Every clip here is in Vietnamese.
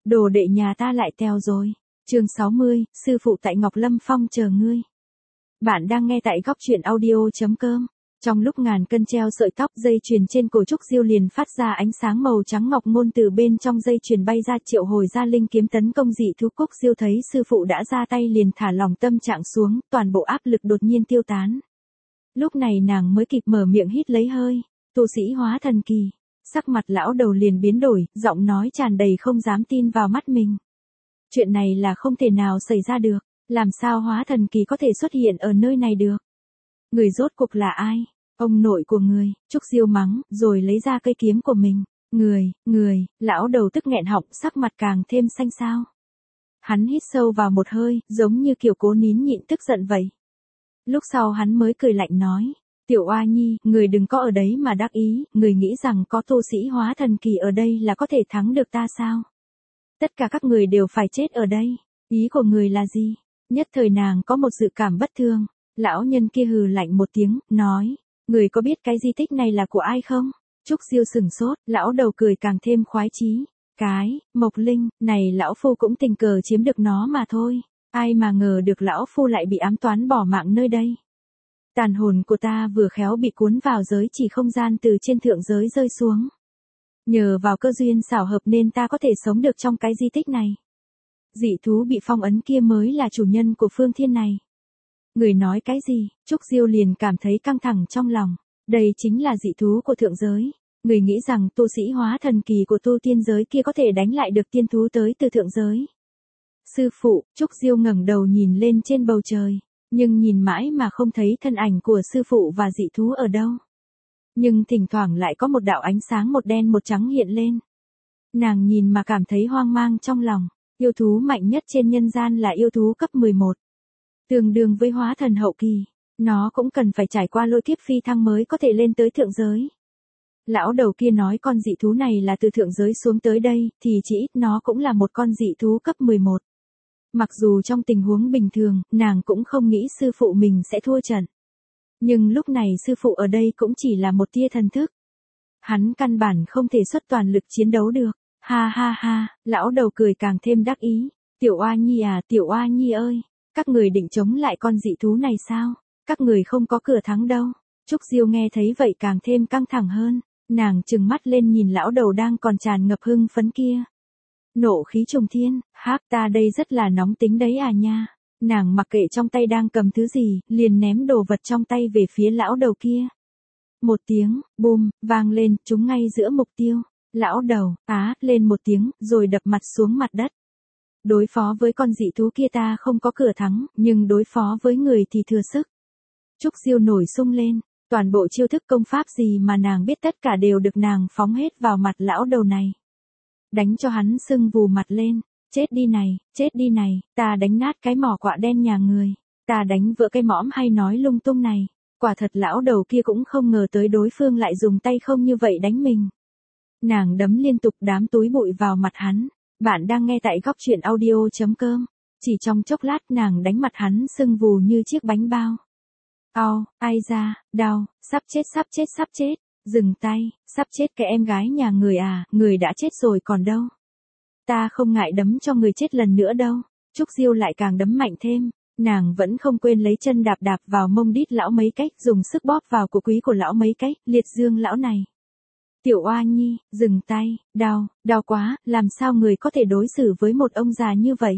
đồ đệ nhà ta lại teo rồi. Chương 60, sư phụ tại Ngọc Lâm Phong chờ ngươi. Bạn đang nghe tại góc truyện audio.com. Trong lúc ngàn cân treo sợi tóc, dây chuyền trên cổ Trúc Diêu liền phát ra ánh sáng màu trắng ngọc ngôn từ bên trong dây chuyền bay ra, triệu hồi ra linh kiếm tấn công dị thú. Cúc Diêu thấy sư phụ đã ra tay liền thả lỏng tâm trạng xuống, toàn bộ áp lực đột nhiên tiêu tán. Lúc này nàng mới kịp mở miệng hít lấy hơi. Tu sĩ hóa thần kỳ. Sắc mặt lão đầu liền biến đổi, giọng nói tràn đầy không dám tin vào mắt mình. Chuyện này là không thể nào xảy ra được, làm sao hóa thần kỳ có thể xuất hiện ở nơi này được? Người rốt cuộc là ai? Ông nội của người, Trúc Diêu mắng, rồi lấy ra cây kiếm của mình. Người, lão đầu tức nghẹn họng, sắc mặt càng thêm xanh xao. Hắn hít sâu vào một hơi, giống như kiểu cố nín nhịn tức giận vậy. Lúc sau hắn mới cười lạnh nói. Tiểu Oa Nhi, người đừng có ở đấy mà đắc ý, người nghĩ rằng có tu sĩ hóa thần kỳ ở đây là có thể thắng được ta sao? Tất cả các người đều phải chết ở đây. Ý của người là gì? Nhất thời nàng có một dự cảm bất thường. Lão nhân kia hừ lạnh một tiếng, nói. Người có biết cái di tích này là của ai không? Trúc Diêu sửng sốt, lão đầu cười càng thêm khoái chí. Cái, Mộc Linh, này lão phu cũng tình cờ chiếm được nó mà thôi. Ai mà ngờ được lão phu lại bị ám toán bỏ mạng nơi đây. Tàn hồn của ta vừa khéo bị cuốn vào giới chỉ không gian từ trên thượng giới rơi xuống. Nhờ vào cơ duyên xảo hợp nên ta có thể sống được trong cái di tích này. Dị thú bị phong ấn kia mới là chủ nhân của phương thiên này. Người nói cái gì? Trúc Diêu liền cảm thấy căng thẳng trong lòng. Đây chính là dị thú của thượng giới. Người nghĩ rằng tu sĩ hóa thần kỳ của tu tiên giới kia có thể đánh lại được tiên thú tới từ thượng giới. Sư phụ, Trúc Diêu ngẩng đầu nhìn lên trên bầu trời. Nhưng nhìn mãi mà không thấy thân ảnh của sư phụ và dị thú ở đâu. Nhưng thỉnh thoảng lại có một đạo ánh sáng một đen một trắng hiện lên. Nàng nhìn mà cảm thấy hoang mang trong lòng. Yêu thú mạnh nhất trên nhân gian là yêu thú cấp 11. Tương đương với hóa thần hậu kỳ. Nó cũng cần phải trải qua lôi kiếp phi thăng mới có thể lên tới thượng giới. Lão đầu kia nói con dị thú này là từ thượng giới xuống tới đây, thì chỉ ít nó cũng là một con dị thú cấp 11. Mặc dù trong tình huống bình thường, nàng cũng không nghĩ sư phụ mình sẽ thua trận. Nhưng lúc này sư phụ ở đây cũng chỉ là một tia thần thức. Hắn căn bản không thể xuất toàn lực chiến đấu được. Ha ha ha, lão đầu cười càng thêm đắc ý. Tiểu Oa Nhi à, Tiểu Oa Nhi ơi, các người định chống lại con dị thú này sao? Các người không có cửa thắng đâu. Trúc Diêu nghe thấy vậy càng thêm căng thẳng hơn. Nàng trừng mắt lên nhìn lão đầu đang còn tràn ngập hưng phấn kia. Nộ khí trùng thiên, háp ta đây rất là nóng tính đấy à nha. Nàng mặc kệ trong tay đang cầm thứ gì, liền ném đồ vật trong tay về phía lão đầu kia. Một tiếng, bùm, vang lên, trúng ngay giữa mục tiêu. Lão đầu, lên một tiếng, rồi đập mặt xuống mặt đất. Đối phó với con dị thú kia ta không có cửa thắng, nhưng đối phó với người thì thừa sức. Trúc Diêu nổi sung lên, toàn bộ chiêu thức công pháp gì mà nàng biết tất cả đều được nàng phóng hết vào mặt lão đầu này. Đánh cho hắn sưng vù mặt lên, chết đi này, ta đánh nát cái mỏ quạ đen nhà người, ta đánh vỡ cái mõm hay nói lung tung này. Quả thật lão đầu kia cũng không ngờ tới đối phương lại dùng tay không như vậy đánh mình. Nàng đấm liên tục đám túi bụi vào mặt hắn. Bạn đang nghe tại góc truyện audio.com. Chỉ trong chốc lát nàng đánh mặt hắn sưng vù như chiếc bánh bao. Ai da, đau, sắp chết. Dừng tay, sắp chết cái em gái nhà người à, người đã chết rồi còn đâu. Ta không ngại đấm cho người chết lần nữa đâu. Trúc Diêu lại càng đấm mạnh thêm. Nàng vẫn không quên lấy chân đạp vào mông đít lão mấy cách, dùng sức bóp vào cổ quý của lão mấy cách, liệt dương lão này. Tiểu Oa Nhi, dừng tay, đau quá, làm sao người có thể đối xử với một ông già như vậy?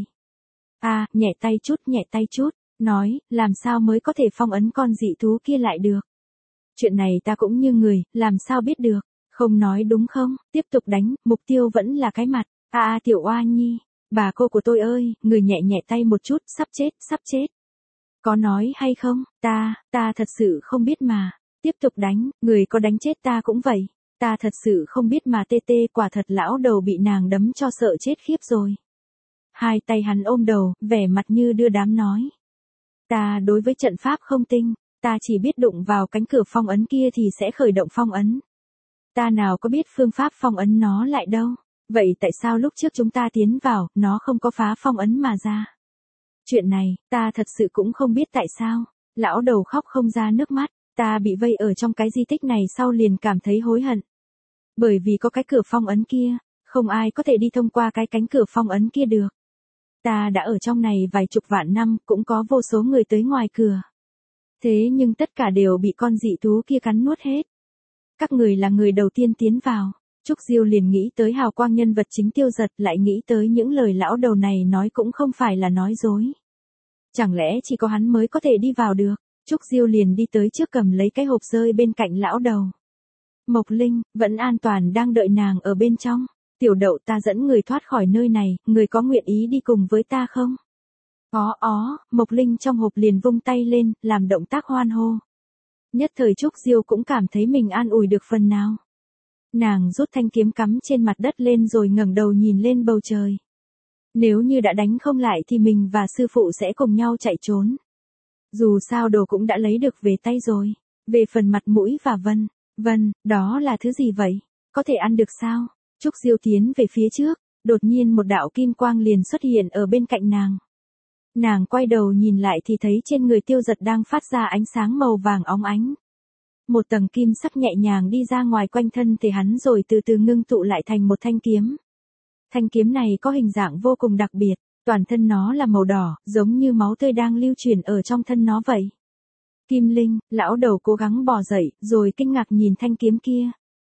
Nhẹ tay chút, nói, làm sao mới có thể phong ấn con dị thú kia lại được? Chuyện này ta cũng như người, làm sao biết được, không nói đúng không, tiếp tục đánh, mục tiêu vẫn là cái mặt. Tiểu Oa Nhi, bà cô của tôi ơi, người nhẹ tay một chút, sắp chết. Có nói hay không, ta thật sự không biết mà, tiếp tục đánh, người có đánh chết ta cũng vậy. Ta thật sự không biết mà quả thật lão đầu bị nàng đấm cho sợ chết khiếp rồi. Hai tay hắn ôm đầu, vẻ mặt như đưa đám nói. Ta đối với trận pháp không tinh, ta chỉ biết đụng vào cánh cửa phong ấn kia thì sẽ khởi động phong ấn. Ta nào có biết phương pháp phong ấn nó lại đâu. Vậy tại sao lúc trước chúng ta tiến vào, nó không có phá phong ấn mà ra? Chuyện này, ta thật sự cũng không biết tại sao. Lão đầu khóc không ra nước mắt, ta bị vây ở trong cái di tích này sau liền cảm thấy hối hận. Bởi vì có cái cửa phong ấn kia, Không ai có thể đi thông qua cái cánh cửa phong ấn kia được. Ta đã ở trong này vài chục vạn năm, cũng có vô số người tới ngoài cửa. Thế nhưng tất cả đều bị con dị thú kia cắn nuốt hết. Các người là người đầu tiên tiến vào. Trúc Diêu liền nghĩ tới hào quang nhân vật chính Tiêu Giật, lại nghĩ tới những lời lão đầu này nói cũng không phải là nói dối. Chẳng lẽ chỉ có hắn mới có thể đi vào được? Trúc Diêu liền đi tới trước cầm lấy cái hộp rơi bên cạnh lão đầu. Mộc Linh, vẫn an toàn đang đợi nàng ở bên trong. Tiểu Đậu, ta dẫn người thoát khỏi nơi này, người có nguyện ý đi cùng với ta không? Mộc Linh trong hộp liền vung tay lên, làm động tác hoan hô. Nhất thời Trúc Diêu cũng cảm thấy mình an ủi được phần nào. Nàng rút thanh kiếm cắm trên mặt đất lên rồi ngẩng đầu nhìn lên bầu trời. Nếu như đã đánh không lại thì mình và sư phụ sẽ cùng nhau chạy trốn. Dù sao đồ cũng đã lấy được về tay rồi. Về phần mặt mũi và Vân, đó là thứ gì vậy? Có thể ăn được sao? Trúc Diêu tiến về phía trước, đột nhiên một đạo kim quang liền xuất hiện ở bên cạnh nàng. Nàng quay đầu nhìn lại thì thấy trên người Tiêu Giật đang phát ra ánh sáng màu vàng óng ánh. Một tầng kim sắc nhẹ nhàng đi ra ngoài quanh thân thể hắn rồi từ từ ngưng tụ lại thành một thanh kiếm. Thanh kiếm này có hình dạng vô cùng đặc biệt, toàn thân nó là màu đỏ, giống như máu tươi đang lưu chuyển ở trong thân nó vậy. Kim Linh, lão đầu cố gắng bò dậy, rồi kinh ngạc nhìn thanh kiếm kia.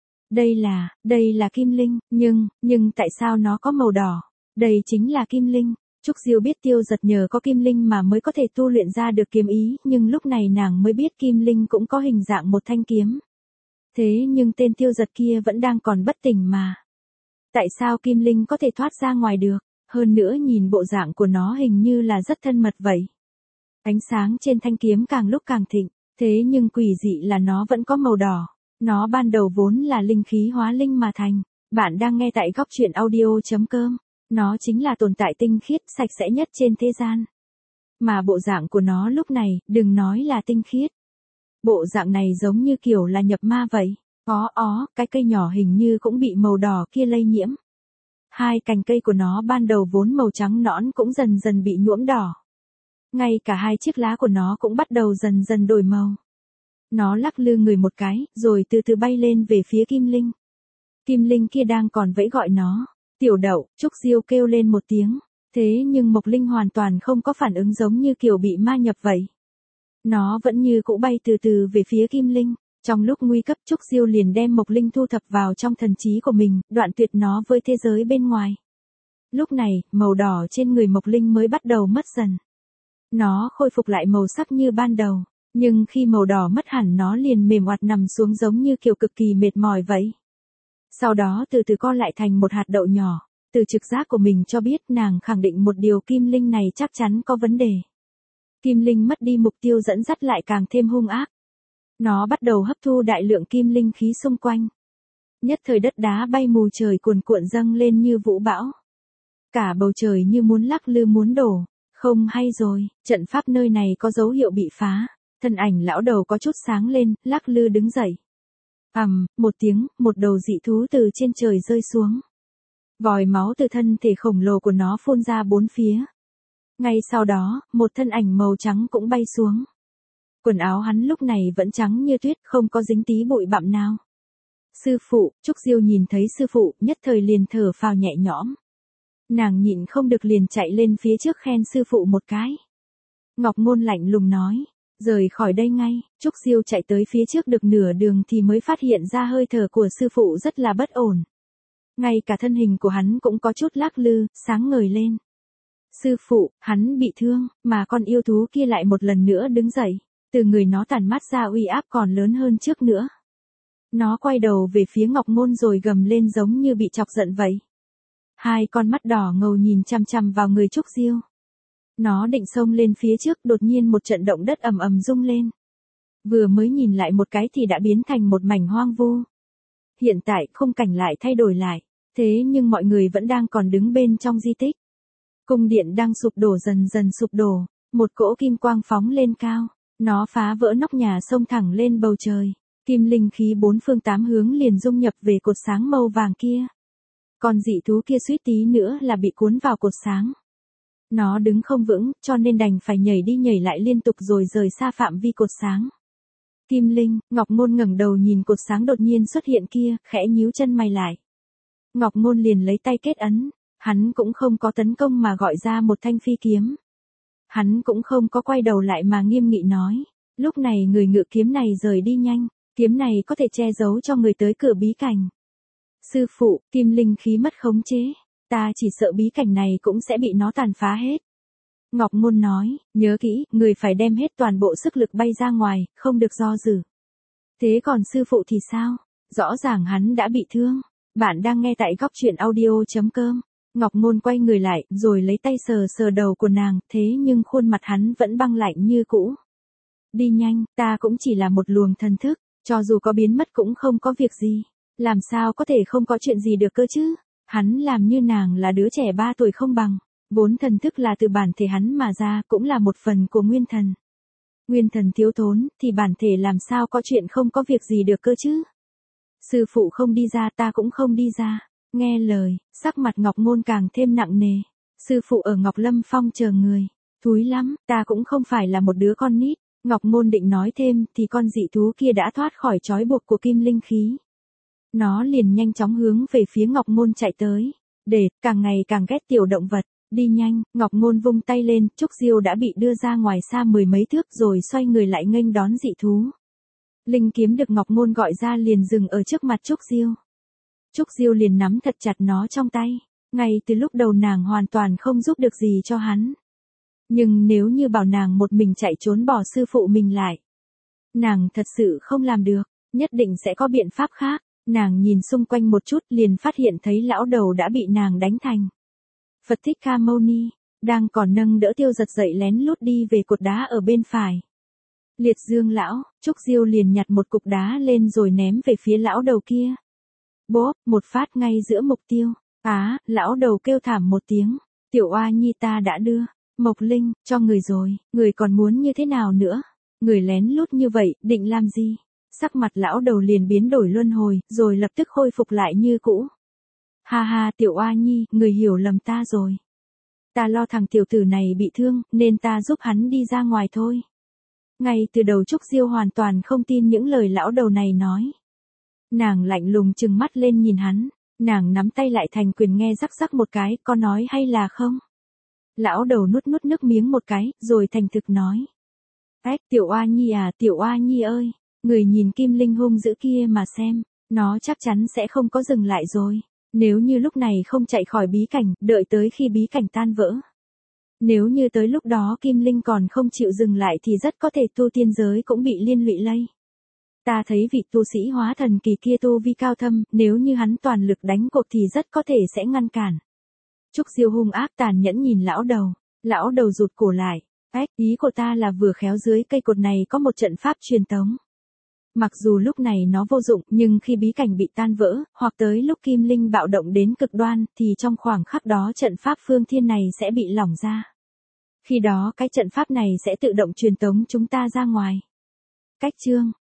Đây là Kim Linh, nhưng tại sao nó có màu đỏ? Đây chính là Kim Linh. Trúc Diêu biết Tiêu Giật nhờ có Kim Linh mà mới có thể tu luyện ra được kiếm ý, nhưng lúc này nàng mới biết Kim Linh cũng có hình dạng một thanh kiếm. Thế nhưng tên Tiêu Giật kia vẫn đang còn bất tỉnh mà. Tại sao Kim Linh có thể thoát ra ngoài được? Hơn nữa nhìn bộ dạng của nó hình như là rất thân mật vậy. Ánh sáng trên thanh kiếm càng lúc càng thịnh, thế nhưng quỷ dị là nó vẫn có màu đỏ. Nó ban đầu vốn là linh khí hóa linh mà thành. Bạn đang nghe tại góc truyện audio.com. Nó chính là tồn tại tinh khiết, sạch sẽ nhất trên thế gian. Mà bộ dạng của nó lúc này, đừng nói là tinh khiết. Bộ dạng này giống như kiểu là nhập ma vậy. Cái cây nhỏ hình như cũng bị màu đỏ kia lây nhiễm. Hai cành cây của nó ban đầu vốn màu trắng nõn cũng dần dần bị nhuộm đỏ. Ngay cả hai chiếc lá của nó cũng bắt đầu dần dần đổi màu. Nó lắc lư người một cái, rồi từ từ bay lên về phía Kim Linh. Kim Linh kia đang còn vẫy gọi nó. Tiểu Đậu, Trúc Diêu kêu lên một tiếng. Thế nhưng Mộc Linh hoàn toàn không có phản ứng, giống như kiểu bị ma nhập vậy. Nó vẫn như cũ bay từ từ về phía Kim Linh. Trong lúc nguy cấp Trúc Diêu liền đem Mộc Linh thu thập vào trong thần trí của mình, đoạn tuyệt nó với thế giới bên ngoài. Lúc này, màu đỏ trên người Mộc Linh mới bắt đầu mất dần. Nó khôi phục lại màu sắc như ban đầu, nhưng khi màu đỏ mất hẳn nó liền mềm oặt nằm xuống giống như kiểu cực kỳ mệt mỏi vậy. Sau đó từ từ co lại thành một hạt đậu nhỏ, từ trực giác của mình cho biết nàng khẳng định một điều, Kim Linh này chắc chắn có vấn đề. Kim Linh mất đi mục tiêu dẫn dắt lại càng thêm hung ác. Nó bắt đầu hấp thu đại lượng kim linh khí xung quanh. Nhất thời đất đá bay mù trời cuồn cuộn dâng lên như vũ bão. Cả bầu trời như muốn lắc lư muốn đổ. Không hay rồi, trận pháp nơi này có dấu hiệu bị phá. Thân ảnh lão đầu có chút sáng lên, lắc lư đứng dậy. Một tiếng, một đầu dị thú từ trên trời rơi xuống. Vòi máu từ thân thể khổng lồ của nó phun ra bốn phía. Ngay sau đó, một thân ảnh màu trắng cũng bay xuống. Quần áo hắn lúc này vẫn trắng như tuyết, không có dính tí bụi bặm nào. Sư phụ, Trúc Diêu nhìn thấy sư phụ, nhất thời liền thở phào nhẹ nhõm. Nàng nhịn không được liền chạy lên phía trước khen sư phụ một cái. Ngọc Ngôn lạnh lùng nói, rời khỏi đây ngay. Trúc Diêu chạy tới phía trước được nửa đường thì mới phát hiện ra hơi thở của sư phụ rất là bất ổn. Ngay cả thân hình của hắn cũng có chút lắc lư, sáng ngời lên. Sư phụ, hắn bị thương, mà con yêu thú kia lại một lần nữa đứng dậy. Từ người nó tản mát ra uy áp còn lớn hơn trước nữa. Nó quay đầu về phía Ngọc Ngôn rồi gầm lên giống như bị chọc giận vậy. Hai con mắt đỏ ngầu nhìn chằm chằm vào người Trúc Diêu. Nó định xông lên phía trước, đột nhiên một trận động đất ầm ầm rung lên. Vừa mới nhìn lại một cái thì đã biến thành một mảnh hoang vu. Hiện tại khung cảnh lại thay đổi lại, thế nhưng mọi người vẫn đang còn đứng bên trong di tích. Cung điện đang sụp đổ dần dần sụp đổ, một cỗ kim quang phóng lên cao. Nó phá vỡ nóc nhà xông thẳng lên bầu trời. Kim linh khí bốn phương tám hướng liền dung nhập về cột sáng màu vàng kia. Con dị thú kia suýt tí nữa là bị cuốn vào cột sáng. Nó đứng không vững, cho nên đành phải nhảy đi nhảy lại liên tục rồi rời xa phạm vi cột sáng. Kim Linh, Ngọc Ngôn ngẩng đầu nhìn cột sáng đột nhiên xuất hiện kia, khẽ nhíu chân mày lại. Ngọc Ngôn liền lấy tay kết ấn, hắn cũng không có tấn công mà gọi ra một thanh phi kiếm. Hắn cũng không có quay đầu lại mà nghiêm nghị nói, lúc này người ngự kiếm này rời đi nhanh, kiếm này có thể che giấu cho người tới cửa bí cảnh. Sư phụ, kim linh khí mất khống chế, ta chỉ sợ bí cảnh này cũng sẽ bị nó tàn phá hết. Ngọc Ngôn nói, nhớ kỹ, người phải đem hết toàn bộ sức lực bay ra ngoài, không được do dự. Thế còn sư phụ thì sao? Rõ ràng hắn đã bị thương. Bạn đang nghe tại góc truyện audio.com. Ngọc Ngôn quay người lại, rồi lấy tay sờ sờ đầu của nàng, thế nhưng khuôn mặt hắn vẫn băng lạnh như cũ. Đi nhanh, ta cũng chỉ là một luồng thần thức, cho dù có biến mất cũng không có việc gì. Làm sao có thể không có chuyện gì được cơ chứ? Hắn làm như nàng là đứa trẻ 3 tuổi không bằng. Vốn thần thức là từ bản thể hắn mà ra, cũng là một phần của nguyên thần. Nguyên thần thiếu thốn, thì bản thể làm sao có chuyện không có việc gì được cơ chứ? Sư phụ không đi ra, ta cũng không đi ra. Nghe lời, sắc mặt Ngọc Ngôn càng thêm nặng nề. Sư phụ ở Ngọc Lâm Phong chờ người. Thúi lắm, ta cũng không phải là một đứa con nít. Ngọc Ngôn định nói thêm, thì con dị thú kia đã thoát khỏi trói buộc của kim linh khí. Nó liền nhanh chóng hướng về phía Ngọc Ngôn chạy tới. Để, càng ngày càng ghét tiểu động vật. Đi nhanh, Ngọc Ngôn vung tay lên, Trúc Diêu đã bị đưa ra ngoài xa 10 mấy thước rồi xoay người lại nghênh đón dị thú. Linh kiếm được Ngọc Ngôn gọi ra liền dừng ở trước mặt Trúc Diêu. Trúc Diêu liền nắm thật chặt nó trong tay. Ngay từ lúc đầu nàng hoàn toàn không giúp được gì cho hắn. Nhưng nếu như bảo nàng một mình chạy trốn bỏ sư phụ mình lại, nàng thật sự không làm được, nhất định sẽ có biện pháp khác. Nàng nhìn xung quanh một chút liền phát hiện thấy lão đầu đã bị nàng đánh thành. Phật Thích Ca Mâu Ni, đang còn nâng đỡ Tiêu Giật dậy lén lút đi về cột đá ở bên phải. Liệt Dương lão, Trúc Diêu liền nhặt một cục đá lên rồi ném về phía lão đầu kia. Bốp, một phát ngay giữa mục tiêu. Lão đầu kêu thảm một tiếng. Tiểu oa nhi ta đã đưa. Mộc Linh, cho người rồi, người còn muốn như thế nào nữa? Người lén lút như vậy, định làm gì? Sắc mặt lão đầu liền biến đổi luân hồi, rồi lập tức khôi phục lại như cũ. Ha ha, Tiểu oa nhi, người hiểu lầm ta rồi. Ta lo thằng tiểu tử này bị thương, nên ta giúp hắn đi ra ngoài thôi. Ngay từ đầu Trúc Diêu hoàn toàn không tin những lời lão đầu này nói. Nàng lạnh lùng trừng mắt lên nhìn hắn, nàng nắm tay lại thành quyền nghe rắc rắc một cái, có nói hay là không? Lão đầu nuốt nước miếng một cái, rồi thành thực nói. Tiểu oa nhi à, Tiểu oa nhi ơi, người nhìn kim linh hung dữ kia mà xem, nó chắc chắn sẽ không có dừng lại rồi. Nếu như lúc này không chạy khỏi bí cảnh, đợi tới khi bí cảnh tan vỡ. Nếu như tới lúc đó kim linh còn không chịu dừng lại thì rất có thể tu tiên giới cũng bị liên lụy lây. Ta thấy vị tu sĩ hóa thần kỳ kia tu vi cao thâm, nếu như hắn toàn lực đánh cuộc thì rất có thể sẽ ngăn cản. Trúc Diêu hung ác tàn nhẫn nhìn lão đầu rụt cổ lại. Ý của ta là vừa khéo dưới cây cột này có một trận pháp truyền tống. Mặc dù lúc này nó vô dụng, nhưng khi bí cảnh bị tan vỡ, hoặc tới lúc kim linh bạo động đến cực đoan, thì trong khoảng khắc đó trận pháp phương thiên này sẽ bị lỏng ra. Khi đó cái trận pháp này sẽ tự động truyền tống chúng ta ra ngoài. Cách chương